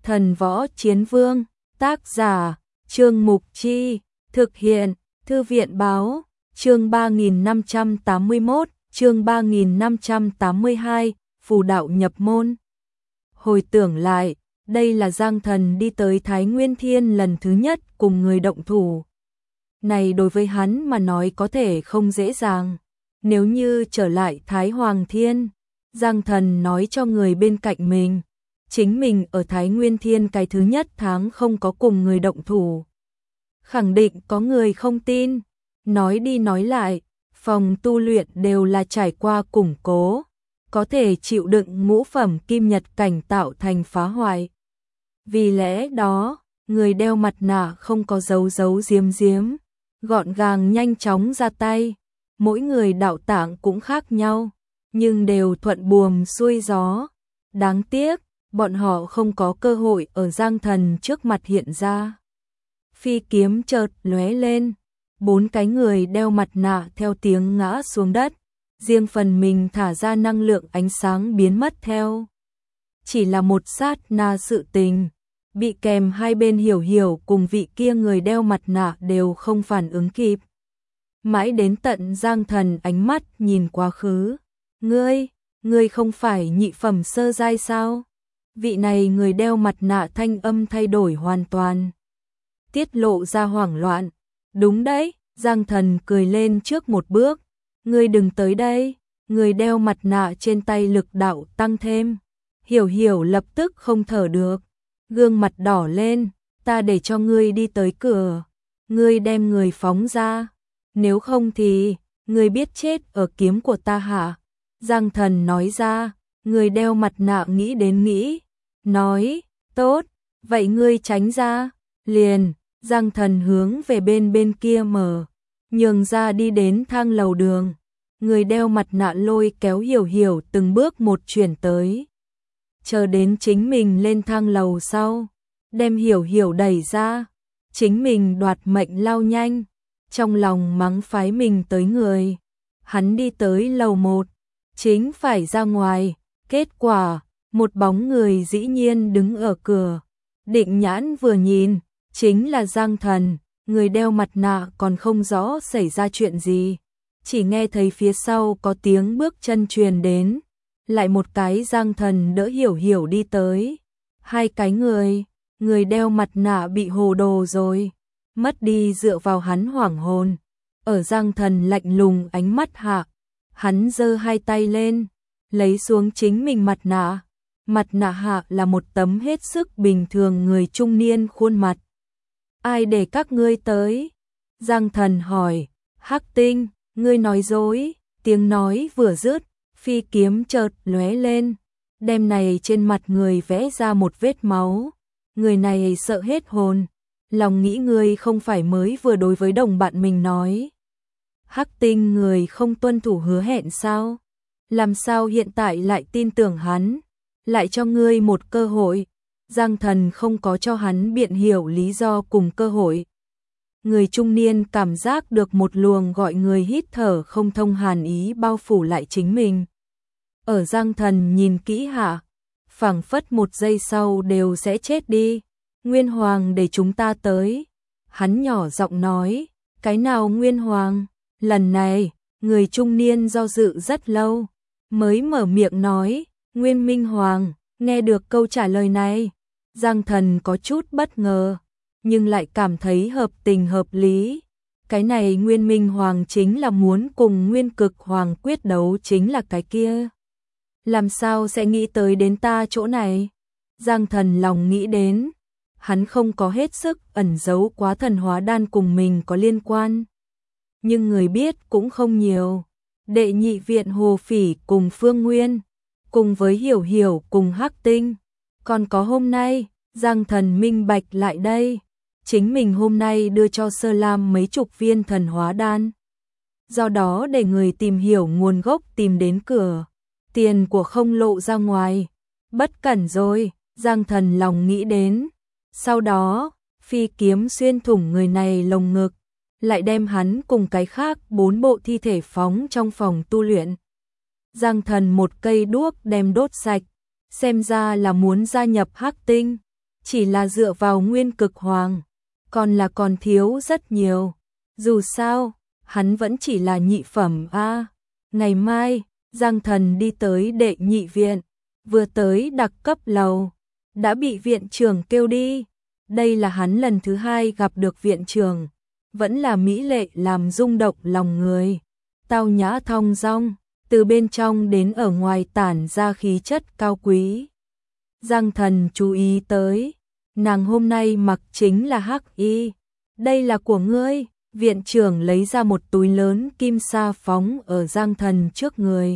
Thần Võ Chiến Vương, tác giả, Trương Mục Chi, thực hiện, Thư viện Báo, chương 3581, chương 3582, phù đạo nhập môn. Hồi tưởng lại, đây là Giang Thần đi tới Thái Nguyên Thiên lần thứ nhất cùng người động thủ. Này đối với hắn mà nói có thể không dễ dàng. Nếu như trở lại Thái Hoàng Thiên, Giang Thần nói cho người bên cạnh mình, chính mình ở Thái Nguyên Thiên cái thứ nhất tháng không có cùng người động thủ. Khẳng định có người không tin, nói đi nói lại, phòng tu luyện đều là trải qua củng cố, có thể chịu đựng ngũ phẩm kim nhật cảnh tạo thành phá hoại. Vì lẽ đó, người đeo mặt nạ không có giấu giếm, gọn gàng nhanh chóng ra tay. Mỗi người đạo tạng cũng khác nhau, nhưng đều thuận buồm xuôi gió. Đáng tiếc, bọn họ không có cơ hội ở Giang Thần trước mặt hiện ra. Phi kiếm chợt lóe lên, 4 cái người đeo mặt nạ theo tiếng ngã xuống đất, riêng phần mình thả ra năng lượng ánh sáng biến mất theo. Chỉ là một sát na sự tình, bị kèm hai bên Hiểu cùng vị kia người đeo mặt nạ đều không phản ứng kịp. Mãi đến tận Giang Thần ánh mắt nhìn quá khứ. Ngươi không phải nhị phẩm sơ giai sao? Vị này người đeo mặt nạ thanh âm thay đổi hoàn toàn, tiết lộ ra hoảng loạn. Đúng đấy, Giang Thần cười lên trước một bước. Ngươi đừng tới đây. Người đeo mặt nạ trên tay lực đạo tăng thêm. Hiểu lập tức không thở được, gương mặt đỏ lên. Ta để cho ngươi đi tới cửa, ngươi đem người phóng ra. Nếu không thì, ngươi biết chết ở kiếm của ta hả? Giang Thần nói ra. Người đeo mặt nạ nghĩ, nói, tốt, vậy ngươi tránh ra. Liền, Giang Thần hướng về bên kia mở, nhường ra đi đến thang lầu đường. Người đeo mặt nạ lôi kéo Hiểu từng bước một chuyển tới. Chờ đến chính mình lên thang lầu sau, đem Hiểu đẩy ra, chính mình đoạt mệnh lao nhanh. Trong lòng mắng phái mình tới người. Hắn đi tới lầu 1, chính phải ra ngoài, kết quả, một bóng người dĩ nhiên đứng ở cửa. Định nhãn vừa nhìn, chính là Giang Thần. Người đeo mặt nạ còn không rõ xảy ra chuyện gì, chỉ nghe thấy phía sau có tiếng bước chân truyền đến. Lại một cái Giang Thần đỡ Hiểu đi tới. Hai cái người đeo mặt nạ bị hồ đồ rồi, mất đi dựa vào hắn hoảng hồn. Ở Giang Thần lạnh lùng ánh mắt hạ, hắn giơ hai tay lên, lấy xuống chính mình mặt nạ. Mặt nạ hạ là một tấm hết sức bình thường người trung niên khuôn mặt. Ai để các ngươi tới? Giang Thần hỏi. Hắc Tinh, ngươi nói dối. Tiếng nói vừa dứt, phi kiếm chợt lóe lên, đem này trên mặt người vẽ ra một vết máu. Người này sợ hết hồn, lòng nghĩ ngươi không phải mới vừa đối với đồng bạn mình nói Hắc Tinh người không tuân thủ hứa hẹn sao? Làm sao hiện tại lại tin tưởng hắn? Lại cho ngươi một cơ hội. Giang Thần không có cho hắn biện hiểu lý do cùng cơ hội. Người trung niên cảm giác được một luồng gọi người hít thở không thông hàn ý bao phủ lại chính mình. Ở Giang Thần nhìn kỹ hạ, phảng phất một giây sau đều sẽ chết đi. Nguyên Hoàng để chúng ta tới. Hắn nhỏ giọng nói. Cái nào Nguyên Hoàng? Lần này, người trung niên do dự rất lâu, mới mở miệng nói. Nguyên Minh Hoàng. Nghe được câu trả lời này, Giang Thần có chút bất ngờ, nhưng lại cảm thấy hợp tình hợp lý. Cái này Nguyên Minh Hoàng chính là muốn cùng Nguyên Cực Hoàng quyết đấu, chính là cái kia. Làm sao sẽ nghĩ tới đến ta chỗ này? Giang Thần lòng nghĩ đến, hắn không có hết sức ẩn giấu quá thần hóa đan cùng mình có liên quan. Nhưng người biết cũng không nhiều. Đệ nhị viện Hồ Phỉ cùng Phương Nguyên, cùng với Hiểu cùng Hắc Tinh. Còn có hôm nay, Giang Thần minh bạch lại đây. Chính mình hôm nay đưa cho Sơ Lam mấy chục viên thần hóa đan. Do đó để người tìm hiểu nguồn gốc tìm đến cửa. Tiền của không lộ ra ngoài. Bất cẩn rồi, Giang Thần lòng nghĩ đến. Sau đó, phi kiếm xuyên thủng người này lồng ngực, lại đem hắn cùng cái khác 4 bộ thi thể phóng trong phòng tu luyện. Giang Thần một cây đuốc đem đốt sạch, xem ra là muốn gia nhập Hắc Tinh. chỉ là dựa vào Nguyên Cực Hoàng, còn thiếu rất nhiều. Dù sao, hắn vẫn chỉ là nhị phẩm a. Ngày mai, Giang Thần đi tới đệ nhị viện, vừa tới đặc cấp lầu, đã bị viện trưởng kêu đi. Đây là hắn lần thứ 2 gặp được viện trưởng, vẫn là mỹ lệ làm rung động lòng người. Tao nhã thong dong, từ bên trong đến ở ngoài tản ra khí chất cao quý. Giang Thần chú ý tới, nàng hôm nay mặc chính là hắc y. Đây là của ngươi. Viện trưởng lấy ra một túi lớn kim sa phóng ở Giang Thần trước người.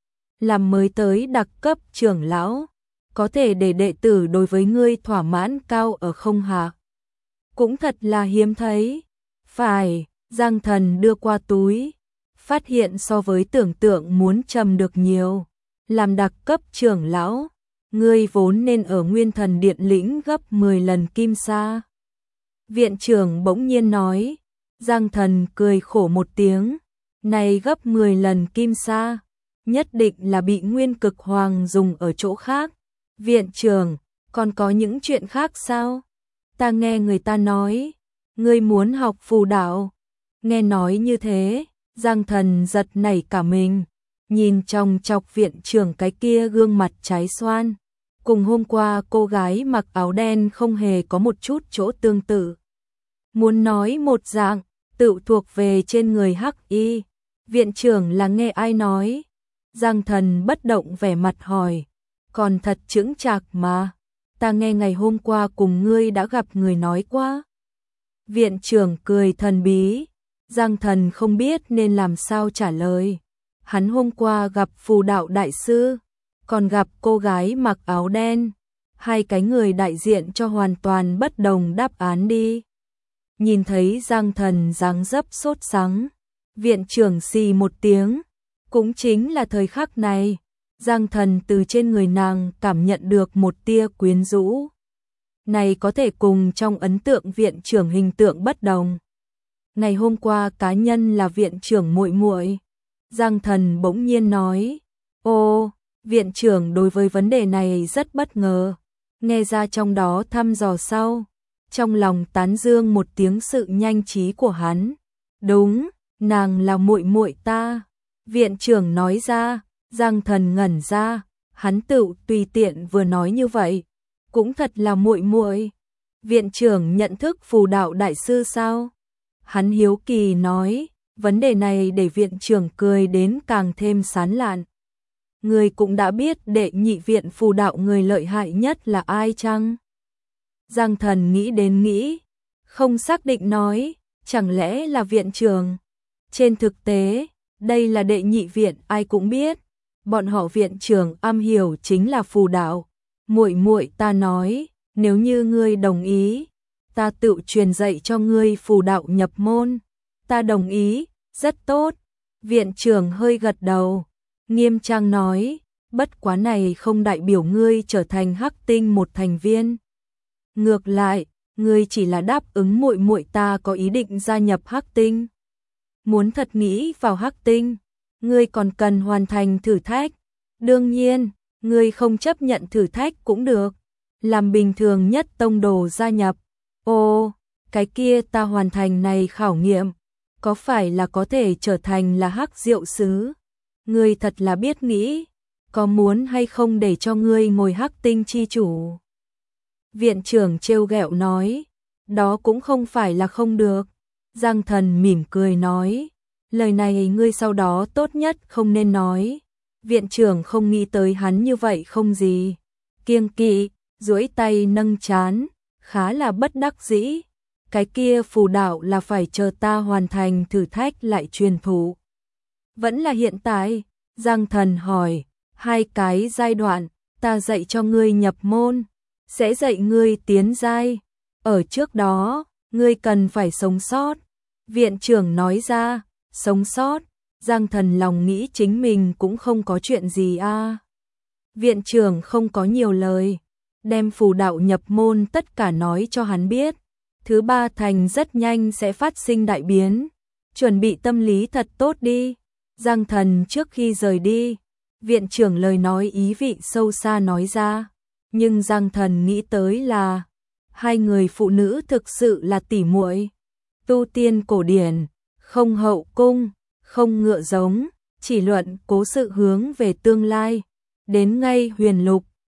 Làm mới tới đặc cấp trưởng lão, có thể để đệ tử đối với ngươi thỏa mãn cao ở không hạ. Cũng thật là hiếm thấy. Phải, Giang Thần đưa qua túi, phát hiện so với tưởng tượng muốn trầm được nhiều. Làm đặc cấp trưởng lão, ngươi vốn nên ở Nguyên Thần Điện lĩnh gấp 10 lần kim sa. Viện trưởng bỗng nhiên nói. Giang Thần cười khổ một tiếng, này gấp 10 lần kim sa, nhất định là bị Nguyên Cực Hoàng dùng ở chỗ khác. Viện trưởng, còn có những chuyện khác sao? Ta nghe người ta nói, ngươi muốn học phù đạo. Nghe nói như thế, Giang Thần giật nảy cả mình, nhìn trong chọc viện trưởng cái kia gương mặt trái xoan. Cùng hôm qua cô gái mặc áo đen không hề có một chút chỗ tương tự. Muốn nói một dạng, tự thuộc về trên người hắc y. Viện trưởng là nghe ai nói? Giang Thần bất động vẻ mặt hỏi. Còn thật chững chạc mà. Ta nghe ngày hôm qua cùng ngươi đã gặp người nói qua. Viện trưởng cười thần bí. Giang Thần không biết nên làm sao trả lời. Hắn hôm qua gặp phù đạo đại sư, còn gặp cô gái mặc áo đen. Hai cái người đại diện cho hoàn toàn bất đồng đáp án đi. Nhìn thấy Giang Thần dáng dấp sốt sắng, viện trưởng xì một tiếng. Cũng chính là thời khắc này, Giang Thần từ trên người nàng cảm nhận được một tia quyến rũ. Này có thể cùng trong ấn tượng viện trưởng hình tượng bất đồng. Ngày hôm qua cá nhân là viện trưởng muội muội. Giang Thần bỗng nhiên nói. Ô, viện trưởng đối với vấn đề này rất bất ngờ. Nghe ra trong đó thăm dò sau. Trong lòng tán dương một tiếng sự nhanh trí của hắn. Đúng, nàng là muội muội ta. Viện trưởng nói ra. Giang Thần ngẩn ra, hắn tự tùy tiện vừa nói như vậy, cũng thật là muội muội. Viện trưởng nhận thức phù đạo đại sư sao? Hắn hiếu kỳ nói, vấn đề này để viện trưởng cười đến càng thêm sán lạn. Người cũng đã biết đệ nhị viện phù đạo người lợi hại nhất là ai chăng? Giang Thần nghĩ đến nghĩ, không xác định nói, chẳng lẽ là viện trưởng? Trên thực tế, đây là đệ nhị viện ai cũng biết. Bọn họ viện trưởng am hiểu chính là phù đạo. Muội muội ta nói, nếu như ngươi đồng ý, ta tự truyền dạy cho ngươi phù đạo nhập môn. Ta đồng ý, rất tốt. Viện trưởng hơi gật đầu, nghiêm trang nói, bất quá này không đại biểu ngươi trở thành Hắc Tinh một thành viên. Ngược lại, ngươi chỉ là đáp ứng muội muội ta có ý định gia nhập Hắc Tinh. Muốn thật nghĩ vào Hắc Tinh, ngươi còn cần hoàn thành thử thách. Đương nhiên, ngươi không chấp nhận thử thách cũng được. Làm bình thường nhất tông đồ gia nhập. Ồ, cái kia ta hoàn thành này khảo nghiệm, có phải là có thể trở thành là Hắc Diệu Sứ? Ngươi thật là biết nghĩ, có muốn hay không để cho ngươi ngồi Hắc Tinh chi chủ? Viện trưởng trêu ghẹo nói, đó cũng không phải là không được. Giang Thần mỉm cười nói, lời này ngươi sau đó tốt nhất không nên nói. Viện trưởng không nghĩ tới hắn như vậy không gì. Kiêng kỵ, duỗi tay nâng trán, khá là bất đắc dĩ. Cái kia phù đạo là phải chờ ta hoàn thành thử thách lại truyền thụ. Vẫn là hiện tại, Giang Thần hỏi, hai cái giai đoạn, ta dạy cho ngươi nhập môn, sẽ dạy ngươi tiến giai. Ở trước đó, ngươi cần phải sống sót. Viện trưởng nói ra, sống sót. Giang Thần lòng nghĩ chính mình cũng không có chuyện gì a. Viện trưởng không có nhiều lời, đem phù đạo nhập môn tất cả nói cho hắn biết. Thứ ba thành rất nhanh sẽ phát sinh đại biến, chuẩn bị tâm lý thật tốt đi. Giang Thần trước khi rời đi, viện trưởng lời nói ý vị sâu xa nói ra, nhưng Giang Thần nghĩ tới là hai người phụ nữ thực sự là tỉ muội. Tu tiên cổ điển, không hậu cung, không ngựa giống, chỉ luận cố sự hướng về tương lai. Đến ngay huyền lục,